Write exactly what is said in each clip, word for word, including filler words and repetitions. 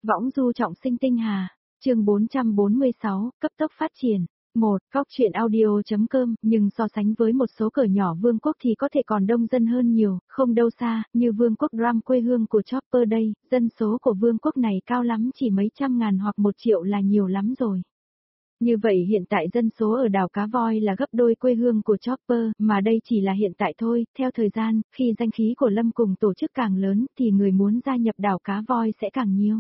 Võng du trọng sinh tinh hà, chương bốn trăm bốn mươi sáu, cấp tốc phát triển. một. Góc truyện audio.com, nhưng so sánh với một số cỡ nhỏ vương quốc thì có thể còn đông dân hơn nhiều, không đâu xa, như vương quốc Drum quê hương của Chopper đây, dân số của vương quốc này cao lắm chỉ mấy trăm ngàn hoặc một triệu là nhiều lắm rồi. Như vậy hiện tại dân số ở đảo Cá Voi là gấp đôi quê hương của Chopper, mà đây chỉ là hiện tại thôi, theo thời gian, khi danh khí của Lâm cùng tổ chức càng lớn thì người muốn gia nhập đảo Cá Voi sẽ càng nhiều.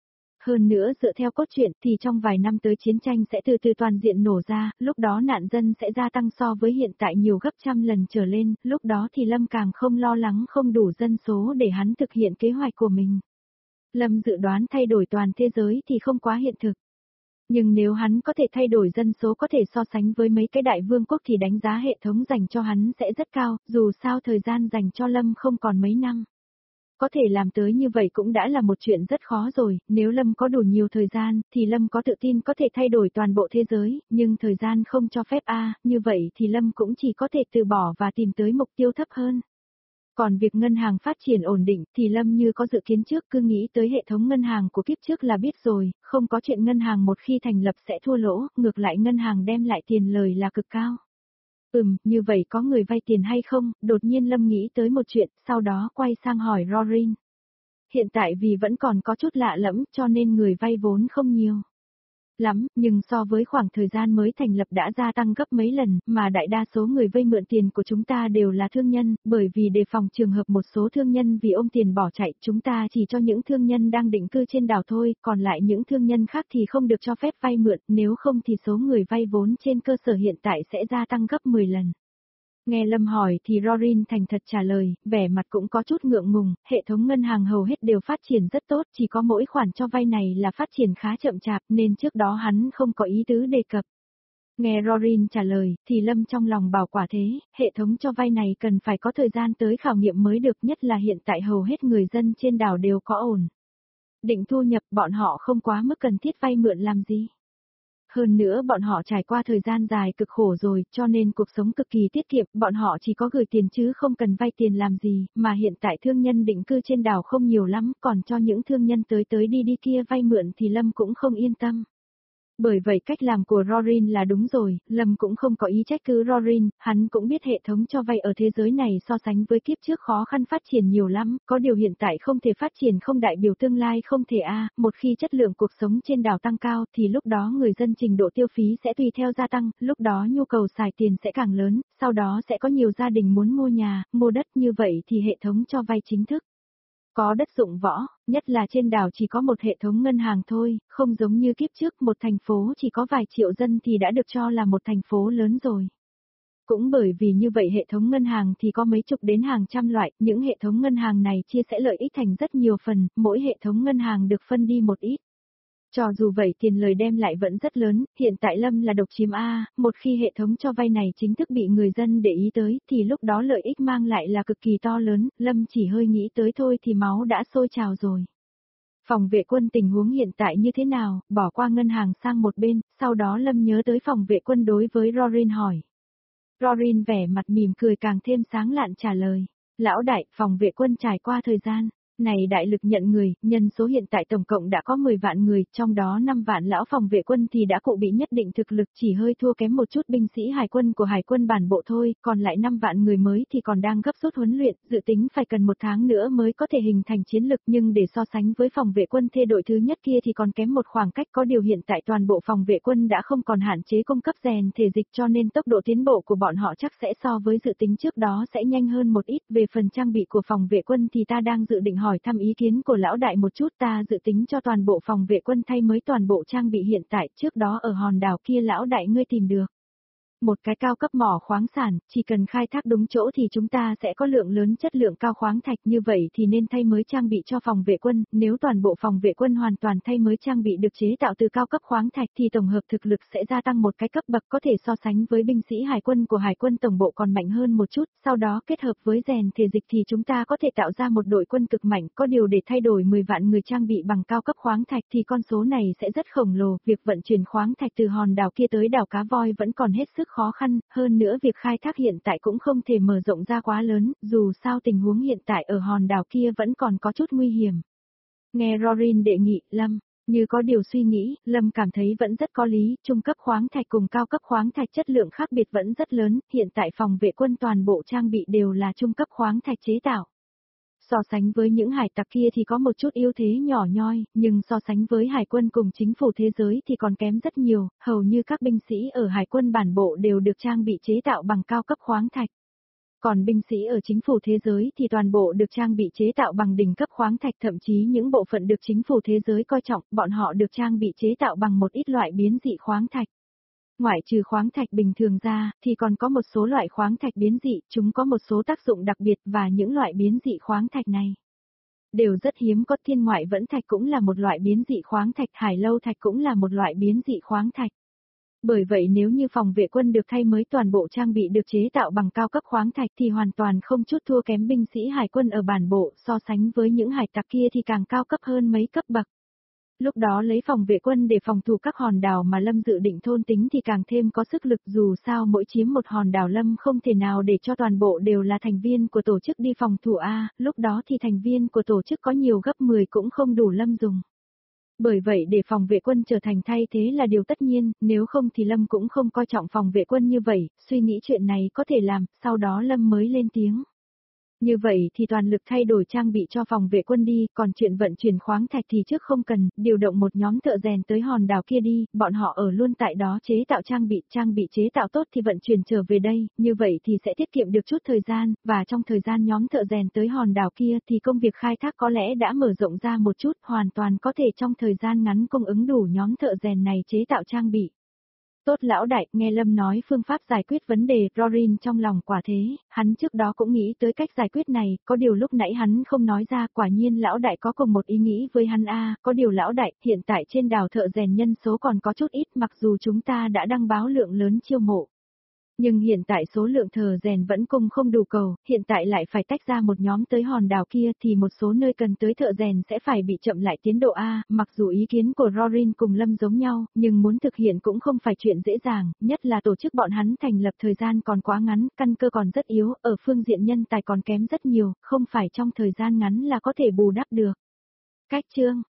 Hơn nữa dựa theo cốt truyện thì trong vài năm tới chiến tranh sẽ từ từ toàn diện nổ ra, lúc đó nạn dân sẽ gia tăng so với hiện tại nhiều gấp trăm lần trở lên, lúc đó thì Lâm càng không lo lắng không đủ dân số để hắn thực hiện kế hoạch của mình. Lâm dự đoán thay đổi toàn thế giới thì không quá hiện thực. Nhưng nếu hắn có thể thay đổi dân số có thể so sánh với mấy cái đại vương quốc thì đánh giá hệ thống dành cho hắn sẽ rất cao, dù sao thời gian dành cho Lâm không còn mấy năm. Có thể làm tới như vậy cũng đã là một chuyện rất khó rồi, nếu Lâm có đủ nhiều thời gian, thì Lâm có tự tin có thể thay đổi toàn bộ thế giới, nhưng thời gian không cho phép a, như vậy thì Lâm cũng chỉ có thể từ bỏ và tìm tới mục tiêu thấp hơn. Còn việc ngân hàng phát triển ổn định thì Lâm như có dự kiến trước, cứ nghĩ tới hệ thống ngân hàng của kiếp trước là biết rồi, không có chuyện ngân hàng một khi thành lập sẽ thua lỗ, ngược lại ngân hàng đem lại tiền lời là cực cao. Ừm, như vậy có người vay tiền hay không? Đột nhiên Lâm nghĩ tới một chuyện, sau đó quay sang hỏi Rorin. Hiện tại vì vẫn còn có chút lạ lẫm cho nên người vay vốn không nhiều lắm, nhưng so với khoảng thời gian mới thành lập đã gia tăng gấp mấy lần, mà đại đa số người vay mượn tiền của chúng ta đều là thương nhân, bởi vì đề phòng trường hợp một số thương nhân vì ôm tiền bỏ chạy, chúng ta chỉ cho những thương nhân đang định cư trên đảo thôi, còn lại những thương nhân khác thì không được cho phép vay mượn, nếu không thì số người vay vốn trên cơ sở hiện tại sẽ gia tăng gấp mười lần. Nghe Lâm hỏi thì Rorin thành thật trả lời, vẻ mặt cũng có chút ngượng ngùng, hệ thống ngân hàng hầu hết đều phát triển rất tốt, chỉ có mỗi khoản cho vay này là phát triển khá chậm chạp nên trước đó hắn không có ý tứ đề cập. Nghe Rorin trả lời, thì Lâm trong lòng bảo quả thế, hệ thống cho vay này cần phải có thời gian tới khảo nghiệm mới được, nhất là hiện tại hầu hết người dân trên đảo đều có ổn định thu nhập, bọn họ không quá mức cần thiết vay mượn làm gì. Hơn nữa bọn họ trải qua thời gian dài cực khổ rồi, cho nên cuộc sống cực kỳ tiết kiệm, bọn họ chỉ có gửi tiền chứ không cần vay tiền làm gì, mà hiện tại thương nhân định cư trên đảo không nhiều lắm, còn cho những thương nhân tới tới đi đi kia vay mượn thì Lâm cũng không yên tâm. Bởi vậy cách làm của Rorin là đúng rồi, Lâm cũng không có ý trách cứ Rorin, hắn cũng biết hệ thống cho vay ở thế giới này so sánh với kiếp trước khó khăn phát triển nhiều lắm, có điều hiện tại không thể phát triển không đại biểu tương lai không thể a, một khi chất lượng cuộc sống trên đảo tăng cao thì lúc đó người dân trình độ tiêu phí sẽ tùy theo gia tăng, lúc đó nhu cầu xài tiền sẽ càng lớn, sau đó sẽ có nhiều gia đình muốn mua nhà, mua đất, như vậy thì hệ thống cho vay chính thức có đất dụng võ, nhất là trên đảo chỉ có một hệ thống ngân hàng thôi, không giống như kiếp trước một thành phố chỉ có vài triệu dân thì đã được cho là một thành phố lớn rồi. Cũng bởi vì như vậy hệ thống ngân hàng thì có mấy chục đến hàng trăm loại, những hệ thống ngân hàng này chia sẻ lợi ích thành rất nhiều phần, mỗi hệ thống ngân hàng được phân đi một ít. Cho dù vậy tiền lời đem lại vẫn rất lớn, hiện tại Lâm là độc chiếm A, một khi hệ thống cho vay này chính thức bị người dân để ý tới, thì lúc đó lợi ích mang lại là cực kỳ to lớn, Lâm chỉ hơi nghĩ tới thôi thì máu đã sôi trào rồi. Phòng vệ quân tình huống hiện tại như thế nào, bỏ qua ngân hàng sang một bên, sau đó Lâm nhớ tới phòng vệ quân đối với Rorin hỏi. Rorin vẻ mặt mỉm cười càng thêm sáng lạn trả lời, lão đại, phòng vệ quân trải qua thời gian này đại lực nhận người, nhân số hiện tại tổng cộng đã có mười vạn người, trong đó năm vạn lão phòng vệ quân thì đã cụ bị nhất định thực lực, chỉ hơi thua kém một chút binh sĩ hải quân của hải quân bản bộ thôi, còn lại năm vạn người mới thì còn đang gấp rút huấn luyện, dự tính phải cần một tháng nữa mới có thể hình thành chiến lực, nhưng để so sánh với phòng vệ quân thê đội thứ nhất kia thì còn kém một khoảng cách, có điều hiện tại toàn bộ phòng vệ quân đã không còn hạn chế cung cấp rèn thể dịch cho nên tốc độ tiến bộ của bọn họ chắc sẽ so với dự tính trước đó sẽ nhanh hơn một ít, về phần trang bị của phòng vệ quân thì ta đang dự định hỏi thăm ý kiến của lão đại một chút, ta dự tính cho toàn bộ phòng vệ quân thay mới toàn bộ trang bị hiện tại, trước đó ở hòn đảo kia lão đại ngươi tìm được một cái cao cấp mỏ khoáng sản, chỉ cần khai thác đúng chỗ thì chúng ta sẽ có lượng lớn chất lượng cao khoáng thạch, như vậy thì nên thay mới trang bị cho phòng vệ quân, nếu toàn bộ phòng vệ quân hoàn toàn thay mới trang bị được chế tạo từ cao cấp khoáng thạch thì tổng hợp thực lực sẽ gia tăng một cái cấp bậc, có thể so sánh với binh sĩ hải quân của hải quân tổng bộ còn mạnh hơn một chút, sau đó kết hợp với rèn thể dịch thì chúng ta có thể tạo ra một đội quân cực mạnh, có điều để thay đổi mười vạn người trang bị bằng cao cấp khoáng thạch thì con số này sẽ rất khổng lồ, việc vận chuyển khoáng thạch từ hòn đảo kia tới đảo Cá Voi vẫn còn hết sức khó khăn, hơn nữa việc khai thác hiện tại cũng không thể mở rộng ra quá lớn, dù sao tình huống hiện tại ở hòn đảo kia vẫn còn có chút nguy hiểm. Nghe Rorin đề nghị, Lâm, như có điều suy nghĩ, Lâm cảm thấy vẫn rất có lý, trung cấp khoáng thạch cùng cao cấp khoáng thạch chất lượng khác biệt vẫn rất lớn, hiện tại phòng vệ quân toàn bộ trang bị đều là trung cấp khoáng thạch chế tạo. So sánh với những hải tặc kia thì có một chút ưu thế nhỏ nhoi, nhưng so sánh với hải quân cùng chính phủ thế giới thì còn kém rất nhiều, hầu như các binh sĩ ở hải quân bản bộ đều được trang bị chế tạo bằng cao cấp khoáng thạch. Còn binh sĩ ở chính phủ thế giới thì toàn bộ được trang bị chế tạo bằng đỉnh cấp khoáng thạch, thậm chí những bộ phận được chính phủ thế giới coi trọng, bọn họ được trang bị chế tạo bằng một ít loại biến dị khoáng thạch. Ngoại trừ khoáng thạch bình thường ra, thì còn có một số loại khoáng thạch biến dị, chúng có một số tác dụng đặc biệt và những loại biến dị khoáng thạch này đều rất hiếm có. Thiên ngoại vẫn thạch cũng là một loại biến dị khoáng thạch, hải lâu thạch cũng là một loại biến dị khoáng thạch. Bởi vậy nếu như phòng vệ quân được thay mới toàn bộ trang bị được chế tạo bằng cao cấp khoáng thạch thì hoàn toàn không chút thua kém binh sĩ hải quân ở bản bộ, so sánh với những hải tặc kia thì càng cao cấp hơn mấy cấp bậc. Lúc đó lấy phòng vệ quân để phòng thủ các hòn đảo mà Lâm dự định thôn tính thì càng thêm có sức lực, dù sao mỗi chiếm một hòn đảo Lâm không thể nào để cho toàn bộ đều là thành viên của tổ chức đi phòng thủ a, lúc đó thì thành viên của tổ chức có nhiều gấp mười cũng không đủ Lâm dùng. Bởi vậy để phòng vệ quân trở thành thay thế là điều tất nhiên, nếu không thì Lâm cũng không coi trọng phòng vệ quân như vậy, suy nghĩ chuyện này có thể làm, sau đó Lâm mới lên tiếng. Như vậy thì toàn lực thay đổi trang bị cho phòng vệ quân đi, còn chuyện vận chuyển khoáng thạch thì trước không cần, điều động một nhóm thợ rèn tới hòn đảo kia đi, bọn họ ở luôn tại đó chế tạo trang bị, trang bị chế tạo tốt thì vận chuyển trở về đây, như vậy thì sẽ tiết kiệm được chút thời gian, và trong thời gian nhóm thợ rèn tới hòn đảo kia thì công việc khai thác có lẽ đã mở rộng ra một chút, hoàn toàn có thể trong thời gian ngắn cung ứng đủ nhóm thợ rèn này chế tạo trang bị. Tốt lão đại, nghe Lâm nói phương pháp giải quyết vấn đề, Rorin trong lòng quả thế, hắn trước đó cũng nghĩ tới cách giải quyết này, có điều lúc nãy hắn không nói ra, quả nhiên lão đại có cùng một ý nghĩ với hắn a, có điều lão đại, hiện tại trên đảo thợ rèn nhân số còn có chút ít, mặc dù chúng ta đã đăng báo lượng lớn chiêu mộ. Nhưng hiện tại số lượng thợ rèn vẫn cung không đủ cầu, hiện tại lại phải tách ra một nhóm tới hòn đảo kia thì một số nơi cần tới thợ rèn sẽ phải bị chậm lại tiến độ A, mặc dù ý kiến của Rorin cùng Lâm giống nhau, nhưng muốn thực hiện cũng không phải chuyện dễ dàng, nhất là tổ chức bọn hắn thành lập thời gian còn quá ngắn, căn cơ còn rất yếu, ở phương diện nhân tài còn kém rất nhiều, không phải trong thời gian ngắn là có thể bù đắp được. Cách chương